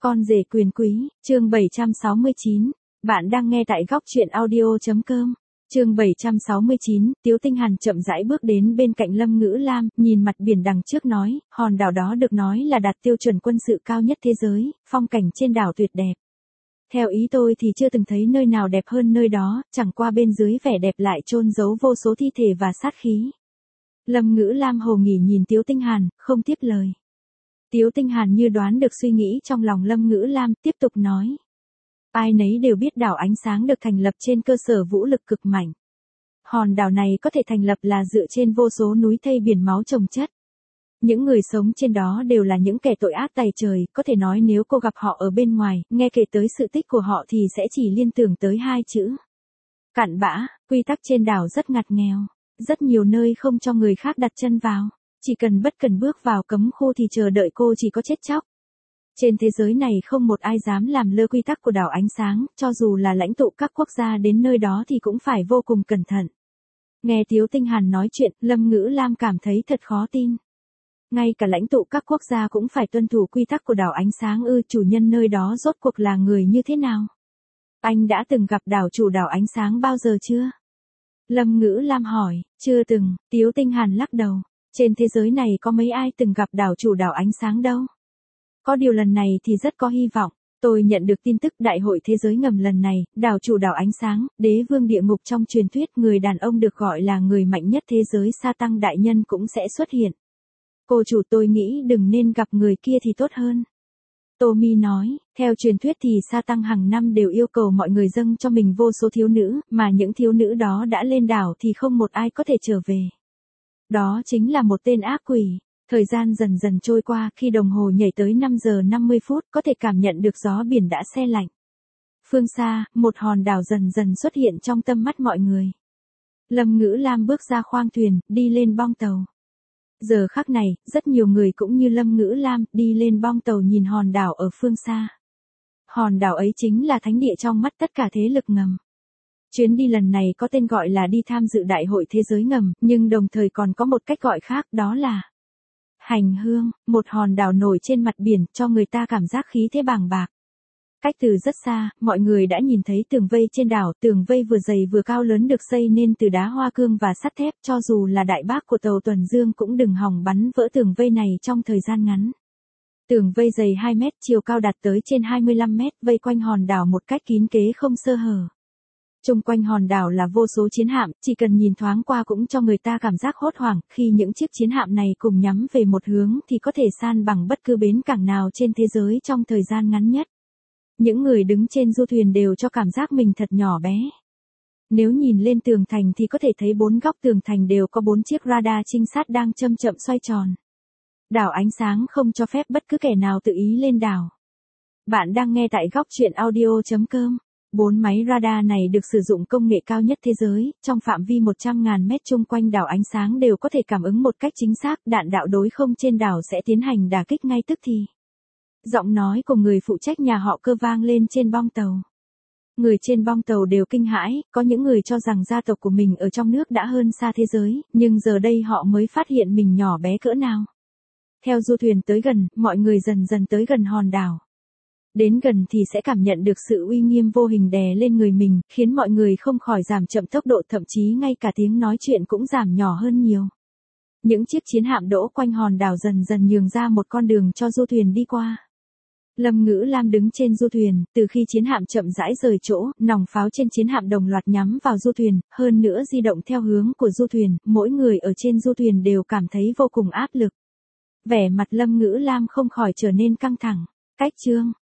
Con rể quyền quý, chương 769. Bạn đang nghe tại góc truyện audio.com. Chương 769, Tiếu Tinh Hàn chậm rãi bước đến bên cạnh Lâm Ngữ Lam, nhìn mặt biển đằng trước nói, hòn đảo đó được nói là đạt tiêu chuẩn quân sự cao nhất thế giới, phong cảnh trên đảo tuyệt đẹp. Theo ý tôi thì chưa từng thấy nơi nào đẹp hơn nơi đó, chẳng qua bên dưới vẻ đẹp lại chôn giấu vô số thi thể và sát khí. Lâm Ngữ Lam hồ nghỉ nhìn Tiếu Tinh Hàn, không tiếp lời. Tiếu Tinh Hàn như đoán được suy nghĩ trong lòng Lâm Ngữ Lam, tiếp tục nói. Ai nấy đều biết đảo Ánh Sáng được thành lập trên cơ sở vũ lực cực mạnh. Hòn đảo này có thể thành lập là dựa trên vô số núi thây biển máu chồng chất. Những người sống trên đó đều là những kẻ tội ác tày trời, có thể nói nếu cô gặp họ ở bên ngoài, nghe kể tới sự tích của họ thì sẽ chỉ liên tưởng tới hai chữ. Cặn bã. Quy tắc trên đảo rất ngặt nghèo. Rất nhiều nơi không cho người khác đặt chân vào. Chỉ cần bất cần bước vào cấm khu thì chờ đợi cô chỉ có chết chóc. Trên thế giới này không một ai dám làm lơ quy tắc của đảo Ánh Sáng, cho dù là lãnh tụ các quốc gia đến nơi đó thì cũng phải vô cùng cẩn thận. Nghe Tiếu Tinh Hàn nói chuyện, Lâm Ngữ Lam cảm thấy thật khó tin. Ngay cả lãnh tụ các quốc gia cũng phải tuân thủ quy tắc của đảo Ánh Sáng ư, chủ nhân nơi đó rốt cuộc là người như thế nào? Anh đã từng gặp đảo chủ đảo Ánh Sáng bao giờ chưa? Lâm Ngữ Lam hỏi. Chưa từng, Tiếu Tinh Hàn lắc đầu. Trên thế giới này có mấy ai từng gặp đảo chủ đảo Ánh Sáng đâu. Có điều lần này thì rất có hy vọng. Tôi nhận được tin tức đại hội thế giới ngầm lần này, đảo chủ đảo Ánh Sáng, đế vương địa ngục trong truyền thuyết, người đàn ông được gọi là người mạnh nhất thế giới Sa Tăng đại nhân cũng sẽ xuất hiện. Cô chủ, tôi nghĩ đừng nên gặp người kia thì tốt hơn. Tommy nói, theo truyền thuyết thì Sa Tăng hàng năm đều yêu cầu mọi người dâng cho mình vô số thiếu nữ, mà những thiếu nữ đó đã lên đảo thì không một ai có thể trở về. Đó chính là một tên ác quỷ. Thời gian dần dần trôi qua, khi đồng hồ nhảy tới 5 giờ 50 phút, có thể cảm nhận được gió biển đã se lạnh. Phương xa, một hòn đảo dần dần xuất hiện trong tâm mắt mọi người. Lâm Ngữ Lam bước ra khoang thuyền, đi lên bong tàu. Giờ khắc này, rất nhiều người cũng như Lâm Ngữ Lam, đi lên bong tàu nhìn hòn đảo ở phương xa. Hòn đảo ấy chính là thánh địa trong mắt tất cả thế lực ngầm. Chuyến đi lần này có tên gọi là đi tham dự đại hội thế giới ngầm, nhưng đồng thời còn có một cách gọi khác, đó là hành hương, một hòn đảo nổi trên mặt biển, cho người ta cảm giác khí thế bàng bạc. Cách từ rất xa, mọi người đã nhìn thấy tường vây trên đảo, tường vây vừa dày vừa cao lớn được xây nên từ đá hoa cương và sắt thép, cho dù là đại bác của tàu tuần dương cũng đừng hòng bắn vỡ tường vây này trong thời gian ngắn. Tường vây dày 2 mét, chiều cao đạt tới trên 25 mét, vây quanh hòn đảo một cách kín kế không sơ hở. Xung quanh hòn đảo là vô số chiến hạm, chỉ cần nhìn thoáng qua cũng cho người ta cảm giác hốt hoảng, khi những chiếc chiến hạm này cùng nhắm về một hướng thì có thể san bằng bất cứ bến cảng nào trên thế giới trong thời gian ngắn nhất. Những người đứng trên du thuyền đều cho cảm giác mình thật nhỏ bé. Nếu nhìn lên tường thành thì có thể thấy 4 góc tường thành đều có 4 chiếc radar trinh sát đang chậm chậm xoay tròn. Đảo Ánh Sáng không cho phép bất cứ kẻ nào tự ý lên đảo. Bạn đang nghe tại góc truyện audio.com. 4 máy radar này được sử dụng công nghệ cao nhất thế giới, trong phạm vi 100.000 mét chung quanh đảo Ánh Sáng đều có thể cảm ứng một cách chính xác, đạn đạo đối không trên đảo sẽ tiến hành đả kích ngay tức thì. Giọng nói của người phụ trách nhà họ Cơ vang lên trên bong tàu. Người trên bong tàu đều kinh hãi, có những người cho rằng gia tộc của mình ở trong nước đã hơn xa thế giới, nhưng giờ đây họ mới phát hiện mình nhỏ bé cỡ nào. Theo du thuyền tới gần, mọi người dần dần tới gần hòn đảo. Đến gần thì sẽ cảm nhận được sự uy nghiêm vô hình đè lên người mình, khiến mọi người không khỏi giảm chậm tốc độ, thậm chí ngay cả tiếng nói chuyện cũng giảm nhỏ hơn nhiều. Những chiếc chiến hạm đỗ quanh hòn đảo dần dần nhường ra một con đường cho du thuyền đi qua. Lâm Ngữ Lam đứng trên du thuyền, từ khi chiến hạm chậm rãi rời chỗ, nòng pháo trên chiến hạm đồng loạt nhắm vào du thuyền, hơn nữa di động theo hướng của du thuyền, mỗi người ở trên du thuyền đều cảm thấy vô cùng áp lực. Vẻ mặt Lâm Ngữ Lam không khỏi trở nên căng thẳng. Cách chương